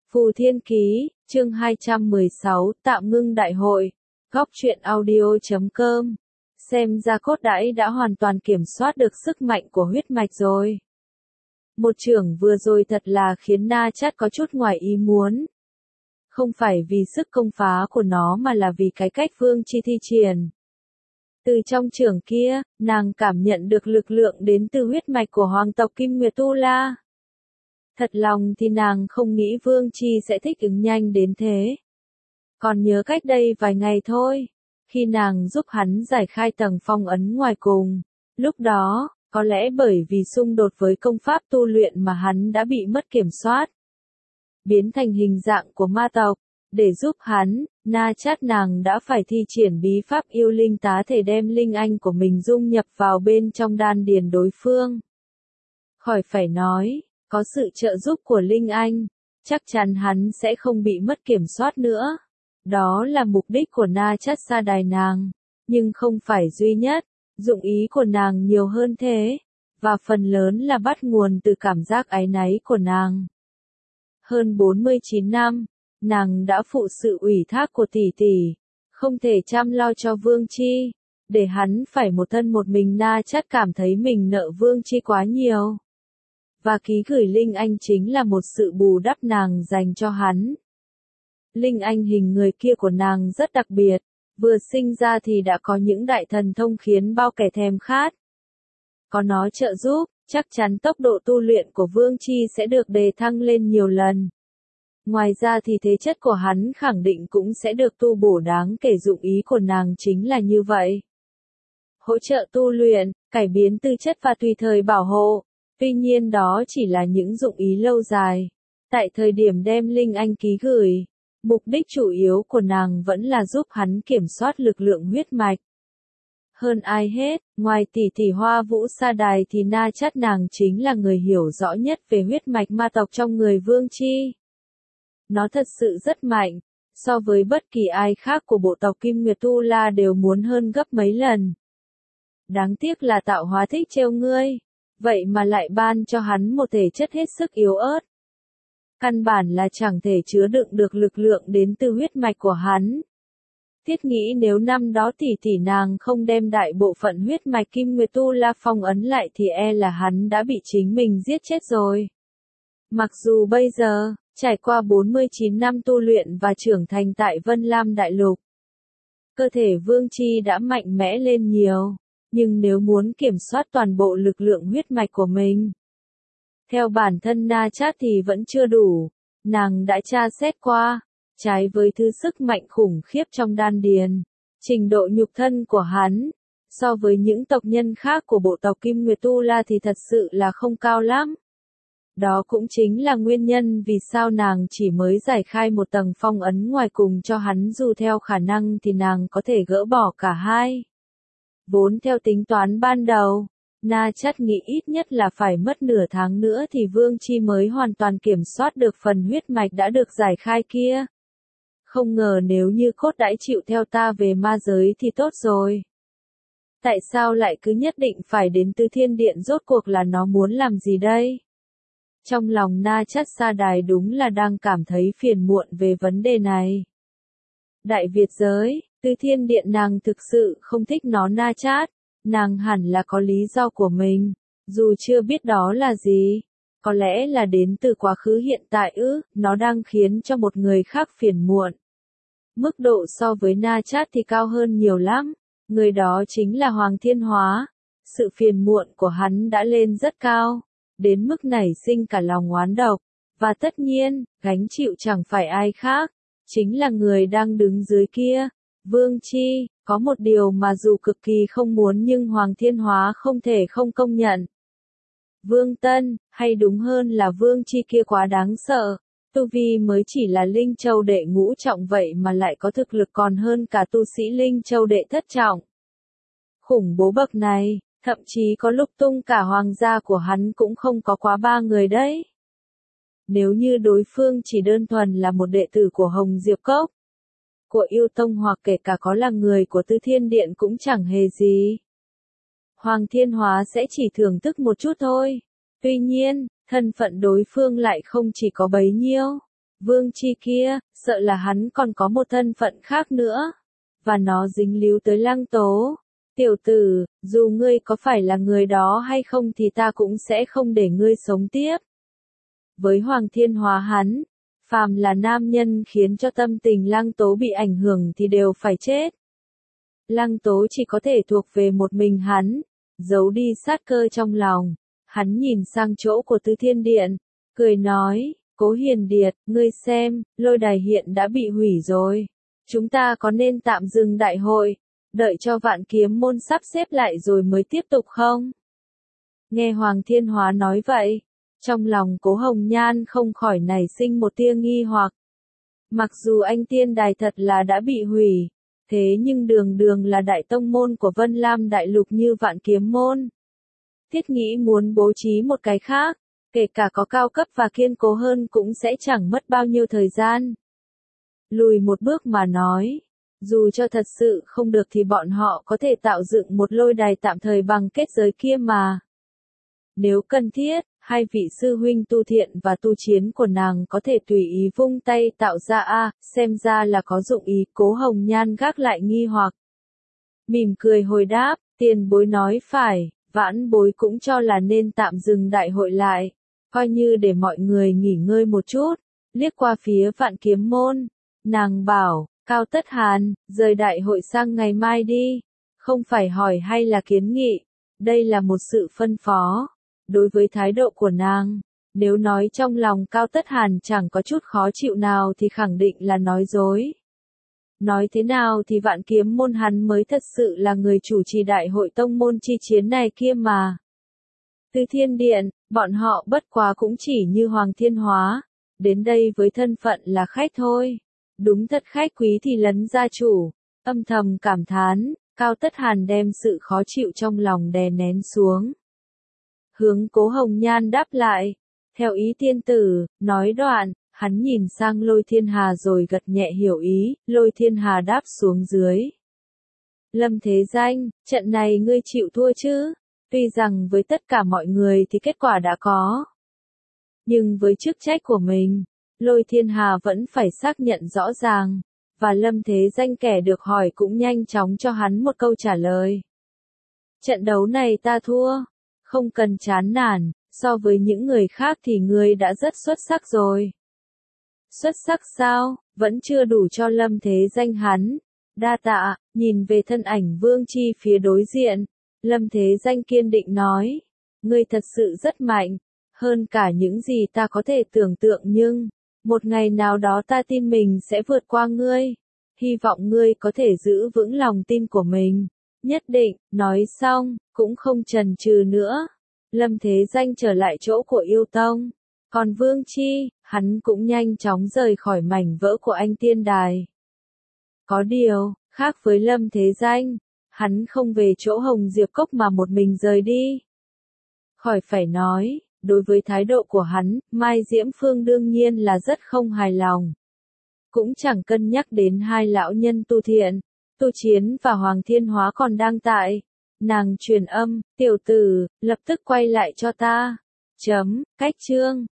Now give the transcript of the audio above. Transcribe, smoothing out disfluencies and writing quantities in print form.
Phù Thiên Ký, chương 216, tạm ngưng đại hội. Góc truyện audio.com. Xem ra Cốt Đãi đã hoàn toàn kiểm soát được sức mạnh của huyết mạch rồi. Một chưởng vừa rồi thật là khiến Na Chát có chút ngoài ý muốn. Không phải vì sức công phá của nó mà là vì cái cách Vương Chi thi triển. Từ trong chưởng kia, nàng cảm nhận được lực lượng đến từ huyết mạch của hoàng tộc Kim Nguyệt Tu La. Thật lòng thì nàng không nghĩ Vương Chi sẽ thích ứng nhanh đến thế. Còn nhớ cách đây vài ngày thôi, khi nàng giúp hắn giải khai tầng phong ấn ngoài cùng. Lúc đó, có lẽ bởi vì xung đột với công pháp tu luyện mà hắn đã bị mất kiểm soát. Biến thành hình dạng của ma tộc. Để giúp hắn, Na Chát nàng đã phải thi triển bí pháp yêu linh tá thể đem linh anh của mình dung nhập vào bên trong đan điền đối phương. Khỏi phải nói, có sự trợ giúp của linh anh, chắc chắn hắn sẽ không bị mất kiểm soát nữa. Đó là mục đích của Na Chát sa đài nàng, nhưng không phải duy nhất, dụng ý của nàng nhiều hơn thế, và phần lớn là bắt nguồn từ cảm giác áy náy của nàng. Hơn 49 năm, nàng đã phụ sự ủy thác của tỷ tỷ, không thể chăm lo cho Vương Chi, để hắn phải một thân một mình. Na Chát cảm thấy mình nợ Vương Chi quá nhiều. Và ký gửi Linh Anh chính là một sự bù đắp nàng dành cho hắn. Linh Anh hình người kia của nàng rất đặc biệt, vừa sinh ra thì đã có những đại thần thông khiến bao kẻ thèm khát. Có nó trợ giúp, chắc chắn tốc độ tu luyện của Vương Chi sẽ được đề thăng lên nhiều lần. Ngoài ra thì thế chất của hắn khẳng định cũng sẽ được tu bổ đáng kể. Dụng ý của nàng chính là như vậy. Hỗ trợ tu luyện, cải biến tư chất và tùy thời bảo hộ. Tuy nhiên đó chỉ là những dụng ý lâu dài. Tại thời điểm đem Linh Anh ký gửi, mục đích chủ yếu của nàng vẫn là giúp hắn kiểm soát lực lượng huyết mạch. Hơn ai hết, ngoài tỷ tỷ Hoa Vũ sa đài thì Na Chát nàng chính là người hiểu rõ nhất về huyết mạch ma tộc trong người Vương Chi. Nó thật sự rất mạnh, so với bất kỳ ai khác của bộ tộc Kim Nguyệt Tu La đều muốn hơn gấp mấy lần. Đáng tiếc là tạo hóa thích trêu ngươi, vậy mà lại ban cho hắn một thể chất hết sức yếu ớt. Căn bản là chẳng thể chứa đựng được lực lượng đến từ huyết mạch của hắn. Thiết nghĩ nếu năm đó tỷ tỷ nàng không đem đại bộ phận huyết mạch Kim Nguyệt Tu La phong ấn lại thì e là hắn đã bị chính mình giết chết rồi. Mặc dù bây giờ, trải qua 49 năm tu luyện và trưởng thành tại Vân Lam Đại Lục, cơ thể Vương Chi đã mạnh mẽ lên nhiều, nhưng nếu muốn kiểm soát toàn bộ lực lượng huyết mạch của mình, theo bản thân Na Chát thì vẫn chưa đủ. Nàng đã tra xét qua, trái với thứ sức mạnh khủng khiếp trong đan điền, trình độ nhục thân của hắn, so với những tộc nhân khác của bộ tộc Kim Nguyệt Tu La thì thật sự là không cao lắm. Đó cũng chính là nguyên nhân vì sao nàng chỉ mới giải khai một tầng phong ấn ngoài cùng cho hắn, dù theo khả năng thì nàng có thể gỡ bỏ cả hai. Vốn theo tính toán ban đầu, Na Chát nghĩ ít nhất là phải mất nửa tháng nữa thì Vương Chi mới hoàn toàn kiểm soát được phần huyết mạch đã được giải khai kia. Không ngờ nếu như Cốt Đãi chịu theo ta về ma giới thì tốt rồi. Tại sao lại cứ nhất định phải đến Từ Thiên Điện, rốt cuộc là nó muốn làm gì đây? Trong lòng Na Chát sa đài đúng là đang cảm thấy phiền muộn về vấn đề này. Đại Việt giới, Từ Thiên Điện nàng thực sự không thích nó. Na Chát, nàng hẳn là có lý do của mình, dù chưa biết đó là gì. Có lẽ là đến từ quá khứ hiện tại nó đang khiến cho một người khác phiền muộn. Mức độ so với Na Chát thì cao hơn nhiều lắm, người đó chính là Hoàng Thiên Hóa. Sự phiền muộn của hắn đã lên rất cao, đến mức nảy sinh cả lòng oán độc, và tất nhiên, gánh chịu chẳng phải ai khác, chính là người đang đứng dưới kia, Vương Chi. Có một điều mà dù cực kỳ không muốn nhưng Hoàng Thiên Hóa không thể không công nhận. Vương Tân, hay đúng hơn là Vương Chi kia quá đáng sợ, tu vi mới chỉ là Linh Châu đệ ngũ trọng vậy mà lại có thực lực còn hơn cả tu sĩ Linh Châu đệ thất trọng. Khủng bố bậc này, thậm chí có lúc tung cả hoàng gia của hắn cũng không có quá 3 người đấy. Nếu như đối phương chỉ đơn thuần là một đệ tử của Hồng Diệp Cốc, của Yêu Tông, hoặc kể cả có là người của Từ Thiên Điện cũng chẳng hề gì. Hoàng Thiên Hóa sẽ chỉ thưởng thức một chút thôi. Tuy nhiên, thân phận đối phương lại không chỉ có bấy nhiêu. Vương Chi kia, sợ là hắn còn có một thân phận khác nữa, và nó dính líu tới Lăng Tố. Tiểu tử, dù ngươi có phải là người đó hay không thì ta cũng sẽ không để ngươi sống tiếp. Với Hoàng Thiên Hóa hắn, phàm là nam nhân khiến cho tâm tình Lăng Tố bị ảnh hưởng thì đều phải chết. Lăng Tố chỉ có thể thuộc về một mình hắn, giấu đi sát cơ trong lòng. Hắn nhìn sang chỗ của Tứ Thiên Điện, cười nói, Cố Hiền Điệt, ngươi xem, lôi đài hiện đã bị hủy rồi. Chúng ta có nên tạm dừng đại hội, đợi cho Vạn Kiếm môn sắp xếp lại rồi mới tiếp tục không? Nghe Hoàng Thiên Hóa nói vậy, trong lòng Cố Hồng Nhan không khỏi nảy sinh một tia nghi hoặc. Mặc dù anh tiên đài thật là đã bị hủy, thế nhưng đường đường là đại tông môn của Vân Lam Đại Lục như Vạn Kiếm môn. Thiết nghĩ muốn bố trí một cái khác, kể cả có cao cấp và kiên cố hơn cũng sẽ chẳng mất bao nhiêu thời gian. Lùi một bước mà nói, dù cho thật sự không được thì bọn họ có thể tạo dựng một lôi đài tạm thời bằng kết giới kia mà. Nếu cần thiết, hai vị sư huynh Tu Thiện và Tu Chiến của nàng có thể tùy ý vung tay tạo ra xem ra là có dụng ý. Cố Hồng Nhan gác lại nghi hoặc. Mỉm cười hồi đáp, tiền bối nói phải, vãn bối cũng cho là nên tạm dừng đại hội lại, coi như để mọi người nghỉ ngơi một chút. Liếc qua phía Vạn Kiếm môn, nàng bảo, Cao Tất Hàn, rời đại hội sang ngày mai đi, không phải hỏi hay là kiến nghị, đây là một sự phân phó. Đối với thái độ của nàng, nếu nói trong lòng Cao Tất Hàn chẳng có chút khó chịu nào thì khẳng định là nói dối. Nói thế nào thì Vạn Kiếm môn hắn mới thật sự là người chủ trì đại hội tông môn chi chiến này kia mà. Từ Thiên Điện, bọn họ bất quá cũng chỉ như Hoàng Thiên Hóa, đến đây với thân phận là khách thôi. Đúng thật khách quý thì lấn gia chủ, âm thầm cảm thán, Cao Tất Hàn đem sự khó chịu trong lòng đè nén xuống. Hướng Cố Hồng Nhan đáp lại, theo ý tiên tử, nói đoạn, hắn nhìn sang Lôi Thiên Hà rồi gật nhẹ hiểu ý, Lôi Thiên Hà đáp xuống dưới. Lâm Thế Danh, trận này ngươi chịu thua chứ? Tuy rằng với tất cả mọi người thì kết quả đã có. Nhưng với chức trách của mình, Lôi Thiên Hà vẫn phải xác nhận rõ ràng, và Lâm Thế Danh kẻ được hỏi cũng nhanh chóng cho hắn một câu trả lời. Trận đấu này ta thua, không cần chán nản, so với những người khác thì ngươi đã rất xuất sắc rồi. Xuất sắc sao, vẫn chưa đủ cho Lâm Thế Danh hắn. Đa tạ, nhìn về thân ảnh Vương Chi phía đối diện, Lâm Thế Danh kiên định nói, ngươi thật sự rất mạnh, hơn cả những gì ta có thể tưởng tượng nhưng, một ngày nào đó ta tin mình sẽ vượt qua ngươi, hy vọng ngươi có thể giữ vững lòng tin của mình, nhất định, nói xong, cũng không chần chừ nữa. Lâm Thế Danh trở lại chỗ của Yêu Tông, còn Vương Chi, hắn cũng nhanh chóng rời khỏi mảnh vỡ của anh tiên đài. Có điều, khác với Lâm Thế Danh, hắn không về chỗ Hồng Diệp Cốc mà một mình rời đi. Khỏi phải nói, đối với thái độ của hắn, Mai Diễm Phương đương nhiên là rất không hài lòng. Cũng chẳng cân nhắc đến hai lão nhân Tu Thiện, Tu Chiến và Hoàng Thiên Hóa còn đang tại. Nàng truyền âm, tiểu tử, lập tức quay lại cho ta. Cách chương.